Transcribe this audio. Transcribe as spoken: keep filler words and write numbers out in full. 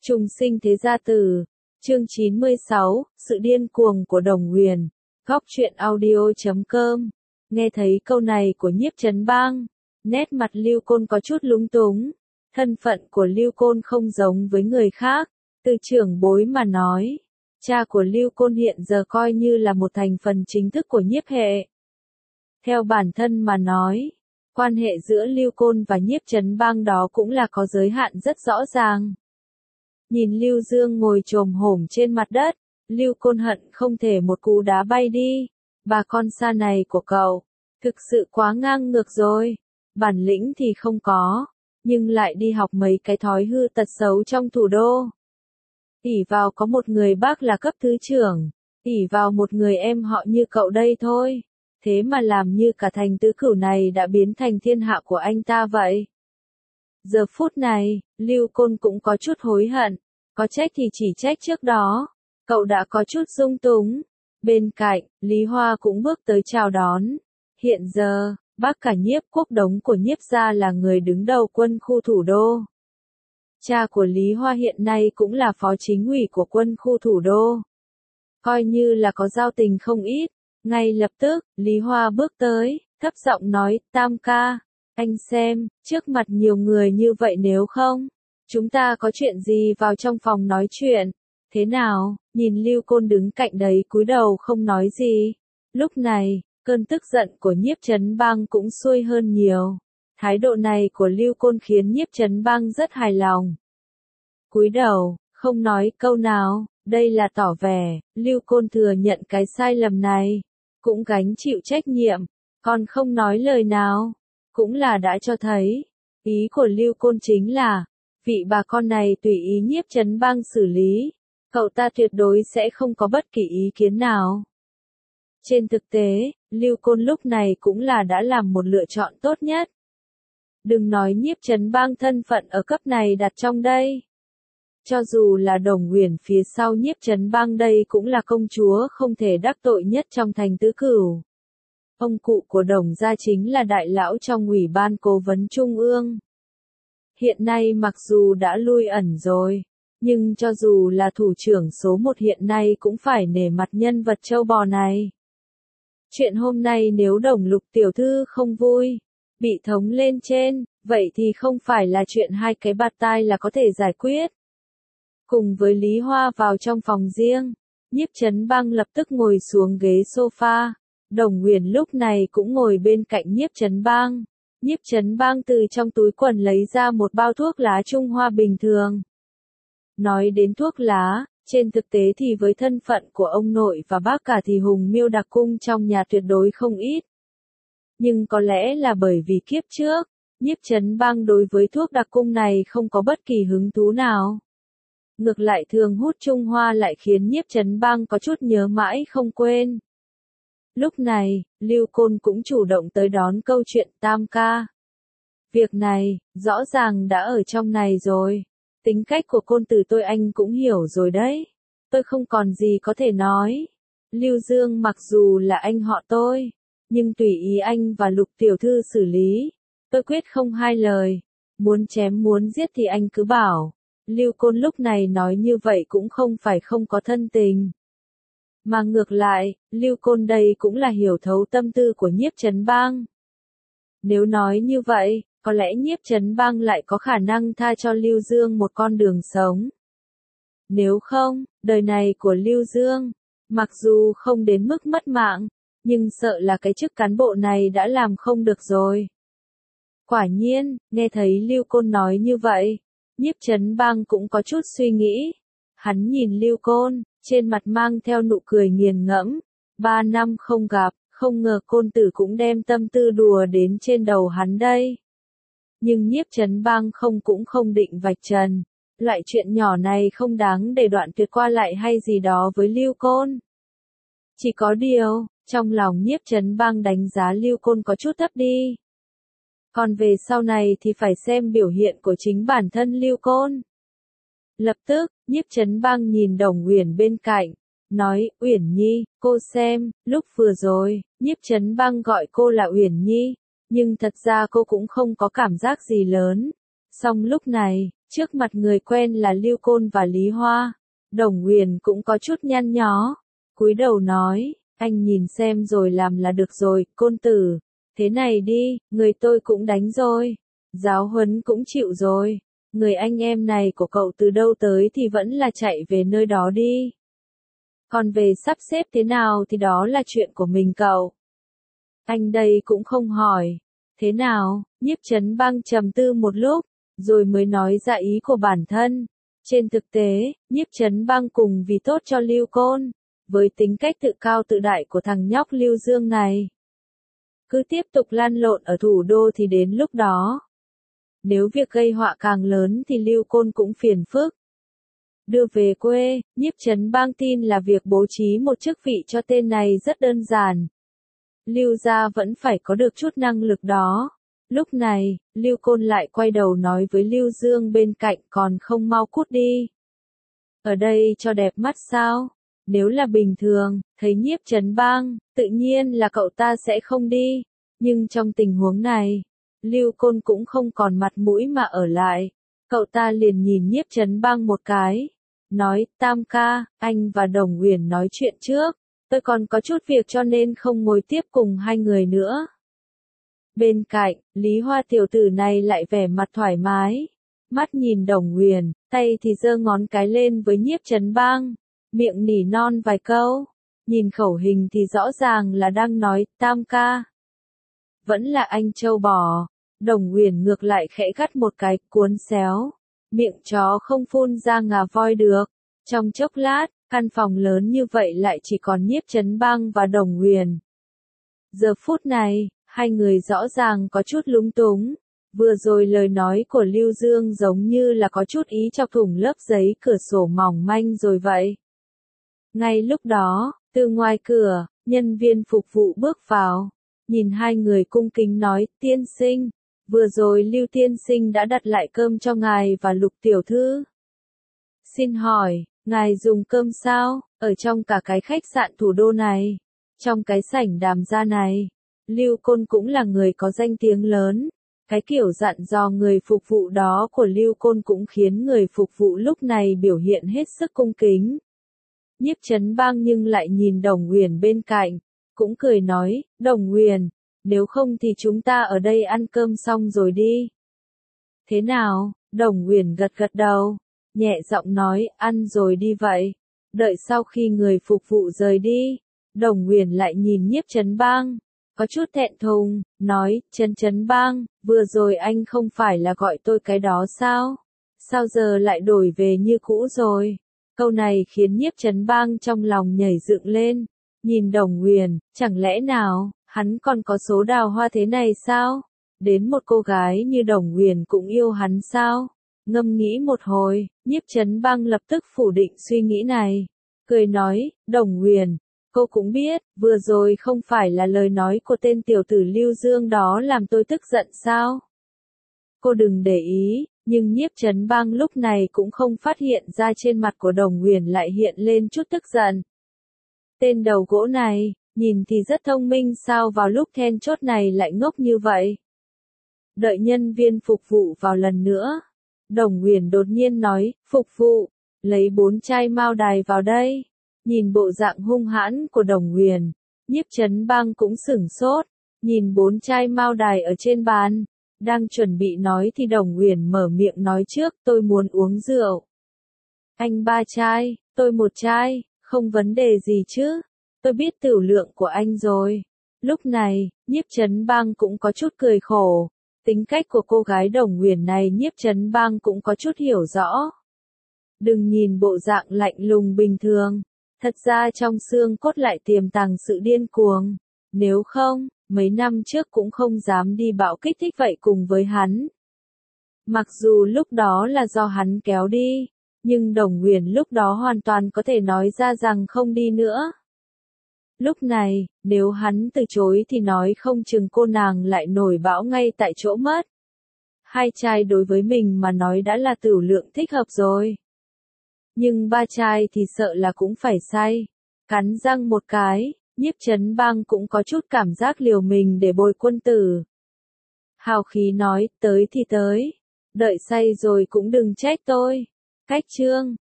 Trùng sinh thế gia tử, chương chín mươi sáu, sự điên cuồng của Đồng Huyền, góc truyện audio chấm com. Nghe thấy câu này của Nhiếp Chấn Bang, nét mặt Lưu Côn có chút lúng túng. Thân phận của Lưu Côn không giống với người khác, từ trưởng bối mà nói, cha của Lưu Côn hiện giờ coi như là một thành phần chính thức của Nhiếp hệ. Theo bản thân mà nói, quan hệ giữa Lưu Côn và Nhiếp Chấn Bang đó cũng là có giới hạn rất rõ ràng. Nhìn Lưu Dương ngồi chồm hổm trên mặt đất, Lưu Côn hận không thể một cú đá bay đi. Bà con xa này của cậu, thực sự quá ngang ngược rồi. Bản lĩnh thì không có, nhưng lại đi học mấy cái thói hư tật xấu trong thủ đô. ỷ vào có một người bác là cấp thứ trưởng, ỷ vào một người em họ như cậu đây thôi. Thế mà làm như cả thành tứ cửu này đã biến thành thiên hạ của anh ta vậy. Giờ phút này, Lưu Côn cũng có chút hối hận, có trách thì chỉ trách trước đó, cậu đã có chút dung túng. Bên cạnh, Lý Hoa cũng bước tới chào đón. Hiện giờ, bác cả Nhiếp Quốc Đống của Nhiếp gia là người đứng đầu quân khu thủ đô. Cha của Lý Hoa hiện nay cũng là phó chính ủy của quân khu thủ đô. Coi như là có giao tình không ít. Ngay lập tức, Lý Hoa bước tới, thấp giọng nói, Tam ca, anh xem, trước mặt nhiều người như vậy nếu không, chúng ta có chuyện gì vào trong phòng nói chuyện, thế nào? Nhìn Lưu Côn đứng cạnh đấy cúi đầu không nói gì. Lúc này, cơn tức giận của Nhiếp Chấn Bang cũng xuôi hơn nhiều. Thái độ này của Lưu Côn khiến Nhiếp Chấn Bang rất hài lòng. Cúi đầu, không nói câu nào, đây là tỏ vẻ, Lưu Côn thừa nhận cái sai lầm này, cũng gánh chịu trách nhiệm, còn không nói lời nào, cũng là đã cho thấy, ý của Lưu Côn chính là, vị bà con này tùy ý Nhiếp Chấn Bang xử lý, cậu ta tuyệt đối sẽ không có bất kỳ ý kiến nào. Trên thực tế, Lưu Côn lúc này cũng là đã làm một lựa chọn tốt nhất. Đừng nói Nhiếp Chấn Bang thân phận ở cấp này đặt trong đây. Cho dù là Đồng Huyền phía sau Nhiếp Chấn Bang đây cũng là công chúa không thể đắc tội nhất trong thành tứ cửu. Ông cụ của Đồng gia chính là đại lão trong ủy ban cố vấn trung ương. Hiện nay mặc dù đã lui ẩn rồi, nhưng cho dù là thủ trưởng số một hiện nay cũng phải nể mặt nhân vật châu bò này. Chuyện hôm nay nếu Đồng Lục tiểu thư không vui, bị thống lên trên, vậy thì không phải là chuyện hai cái bạt tai là có thể giải quyết. Cùng với Lý Hoa vào trong phòng riêng, Nhiếp Chấn Bang lập tức ngồi xuống ghế sofa. Đồng Huyền lúc này cũng ngồi bên cạnh Nhiếp Chấn Bang. Nhiếp Chấn Bang từ trong túi quần lấy ra một bao thuốc lá Trung Hoa bình thường. Nói đến thuốc lá, trên thực tế thì với thân phận của ông nội và bác cả thì Hùng Miêu đặc cung trong nhà tuyệt đối không ít. Nhưng có lẽ là bởi vì kiếp trước, Nhiếp Chấn Bang đối với thuốc đặc cung này không có bất kỳ hứng thú nào. Ngược lại thường hút Trung Hoa lại khiến Nhiếp Chấn Bang có chút nhớ mãi không quên. Lúc này, Lưu Côn cũng chủ động tới đón câu chuyện Tam ca. Việc này, rõ ràng đã ở trong này rồi. Tính cách của Côn tử tôi anh cũng hiểu rồi đấy. Tôi không còn gì có thể nói. Lưu Dương mặc dù là anh họ tôi, nhưng tùy ý anh và Lục tiểu thư xử lý. Tôi quyết không hai lời. Muốn chém muốn giết thì anh cứ bảo. Lưu Côn lúc này nói như vậy cũng không phải không có thân tình. Mà ngược lại, Lưu Côn đây cũng là hiểu thấu tâm tư của Nhiếp Chấn Bang. Nếu nói như vậy, có lẽ Nhiếp Chấn Bang lại có khả năng tha cho Lưu Dương một con đường sống. Nếu không, đời này của Lưu Dương, mặc dù không đến mức mất mạng, nhưng sợ là cái chức cán bộ này đã làm không được rồi. Quả nhiên, nghe thấy Lưu Côn nói như vậy, Nhiếp Chấn Bang cũng có chút suy nghĩ. Hắn nhìn Lưu Côn, trên mặt mang theo nụ cười nghiền ngẫm. Ba năm không gặp, không ngờ Côn tử cũng đem tâm tư đùa đến trên đầu hắn đây. Nhưng Nhiếp Chấn Bang không cũng không định vạch trần. Loại chuyện nhỏ này không đáng để đoạn tuyệt qua lại hay gì đó với Lưu Côn. Chỉ có điều, trong lòng Nhiếp Chấn Bang đánh giá Lưu Côn có chút thấp đi. Còn về sau này thì phải xem biểu hiện của chính bản thân Lưu Côn. Lập tức, Nhiếp Chấn Bang nhìn Đồng Huyền bên cạnh, nói, Uyển Nhi, cô xem, lúc vừa rồi, Nhiếp Chấn Bang gọi cô là Uyển Nhi, nhưng thật ra cô cũng không có cảm giác gì lớn. Song lúc này, Trước mặt người quen là Lưu Côn và Lý Hoa, Đồng Nguyền cũng có chút nhăn nhó, cúi đầu nói, anh nhìn xem rồi làm là được rồi, Côn tử, thế này đi, người tôi cũng đánh rồi, giáo huấn cũng chịu rồi, người anh em này của cậu từ đâu tới thì vẫn là chạy về nơi đó đi. Còn về sắp xếp thế nào thì đó là chuyện của mình cậu. Anh đây cũng không hỏi. Thế nào, Nhiếp Chấn Bang trầm tư một lúc, rồi mới nói ra ý của bản thân. Trên thực tế, Nhiếp Chấn Bang cùng vì tốt cho Lưu Côn, với tính cách tự cao tự đại của thằng nhóc Lưu Dương này, cứ tiếp tục lan lộn ở thủ đô thì đến lúc đó, nếu việc gây họa càng lớn thì Lưu Côn cũng phiền phức. Đưa về quê, Nhiếp Chấn Bang tin là việc bố trí một chức vị cho tên này rất đơn giản. Lưu gia vẫn phải có được chút năng lực đó. Lúc này, Lưu Côn lại quay đầu nói với Lưu Dương bên cạnh còn không mau cút đi. Ở đây cho đẹp mắt sao? Nếu là bình thường, thấy Nhiếp Chấn Bang, tự nhiên là cậu ta sẽ không đi. Nhưng trong tình huống này, Lưu Côn cũng không còn mặt mũi mà ở lại. Cậu ta liền nhìn Nhiếp Chấn Bang một cái, nói, Tam ca, anh và Đồng Uyển nói chuyện trước, tôi còn có chút việc cho nên không ngồi tiếp cùng hai người nữa. Bên cạnh, Lý Hoa tiểu tử này lại vẻ mặt thoải mái, mắt nhìn Đồng Uyển, tay thì giơ ngón cái lên với Nhiếp Chấn Bang, miệng nỉ non vài câu, nhìn khẩu hình thì rõ ràng là đang nói, Tam ca. Vẫn là anh trâu bò. Đồng Uyển ngược lại khẽ gắt một cái, cuốn xéo, miệng chó không phun ra ngà voi được. Trong chốc lát, căn phòng lớn như vậy lại chỉ còn Nhiếp Chấn Bang và Đồng Uyển. Giờ phút này, hai người rõ ràng có chút lúng túng. Vừa rồi lời nói của Lưu Dương giống như là có chút ý chọc thủng lớp giấy cửa sổ mỏng manh rồi vậy. Ngay lúc đó, từ ngoài cửa, nhân viên phục vụ bước vào, nhìn hai người cung kính nói, tiên sinh. Vừa rồi Lưu tiên sinh đã đặt lại cơm cho ngài và Lục tiểu thư. Xin hỏi, ngài dùng cơm sao, ở trong cả cái khách sạn thủ đô này, trong cái sảnh đàm gia này, Lưu Côn cũng là người có danh tiếng lớn. Cái kiểu dặn dò người phục vụ đó của Lưu Côn cũng khiến người phục vụ lúc này biểu hiện hết sức cung kính. Nhiếp Chấn Bang nhưng lại nhìn Đồng Uyển bên cạnh, cũng cười nói, Đồng Uyển, nếu không thì chúng ta ở đây ăn cơm xong rồi đi. Thế nào? Đồng Uyển gật gật đầu, nhẹ giọng nói, ăn rồi đi vậy. Đợi sau khi người phục vụ rời đi, Đồng Uyển lại nhìn Nhiếp Chấn Bang, có chút thẹn thùng, nói, Chấn Chấn Bang, vừa rồi anh không phải là gọi tôi cái đó sao? Sao giờ lại đổi về như cũ rồi? Câu này khiến Nhiếp Chấn Bang trong lòng nhảy dựng lên, nhìn Đồng Uyển, chẳng lẽ nào, hắn còn có số đào hoa thế này sao? Đến một cô gái như Đồng Uyển cũng yêu hắn sao? Ngâm nghĩ một hồi, Nhiếp Chấn Bang lập tức phủ định suy nghĩ này, cười nói, Đồng Uyển, cô cũng biết, vừa rồi không phải là lời nói của tên tiểu tử Lưu Dương đó làm tôi tức giận sao? Cô đừng để ý, nhưng Nhiếp Chấn Bang lúc này cũng không phát hiện ra trên mặt của Đồng Uyển lại hiện lên chút tức giận. Tên đầu gỗ này, nhìn thì rất thông minh sao vào lúc then chốt này lại ngốc như vậy? Đợi nhân viên phục vụ vào lần nữa, Đồng Uyển đột nhiên nói, phục vụ, lấy bốn chai mao đài vào đây. Nhìn bộ dạng hung hãn của Đồng Uyển, Nhiếp Chấn Bang cũng sửng sốt, nhìn bốn chai mao đài ở trên bàn, đang chuẩn bị nói thì Đồng Uyển mở miệng nói trước, tôi muốn uống rượu. Anh ba chai, tôi một chai, không vấn đề gì chứ, tôi biết tửu lượng của anh rồi. Lúc này, Nhiếp Chấn Bang cũng có chút cười khổ, tính cách của cô gái Đồng Uyển này Nhiếp Chấn Bang cũng có chút hiểu rõ. Đừng nhìn bộ dạng lạnh lùng bình thường, thật ra trong xương cốt lại tiềm tàng sự điên cuồng, nếu không, mấy năm trước cũng không dám đi bạo kích thích vậy cùng với hắn. Mặc dù lúc đó là do hắn kéo đi, nhưng Đồng Uyển lúc đó hoàn toàn có thể nói ra rằng không đi nữa. Lúc này, nếu hắn từ chối thì nói không chừng cô nàng lại nổi bão ngay tại chỗ mất. Hai chai đối với mình mà nói đã là tửu lượng thích hợp rồi. Nhưng ba chai thì sợ là cũng phải say. Cắn răng một cái, Nhiếp Chấn Bang cũng có chút cảm giác liều mình để bồi quân tử. Hào khí nói, tới thì tới. Đợi say rồi cũng đừng trách tôi. Cách chương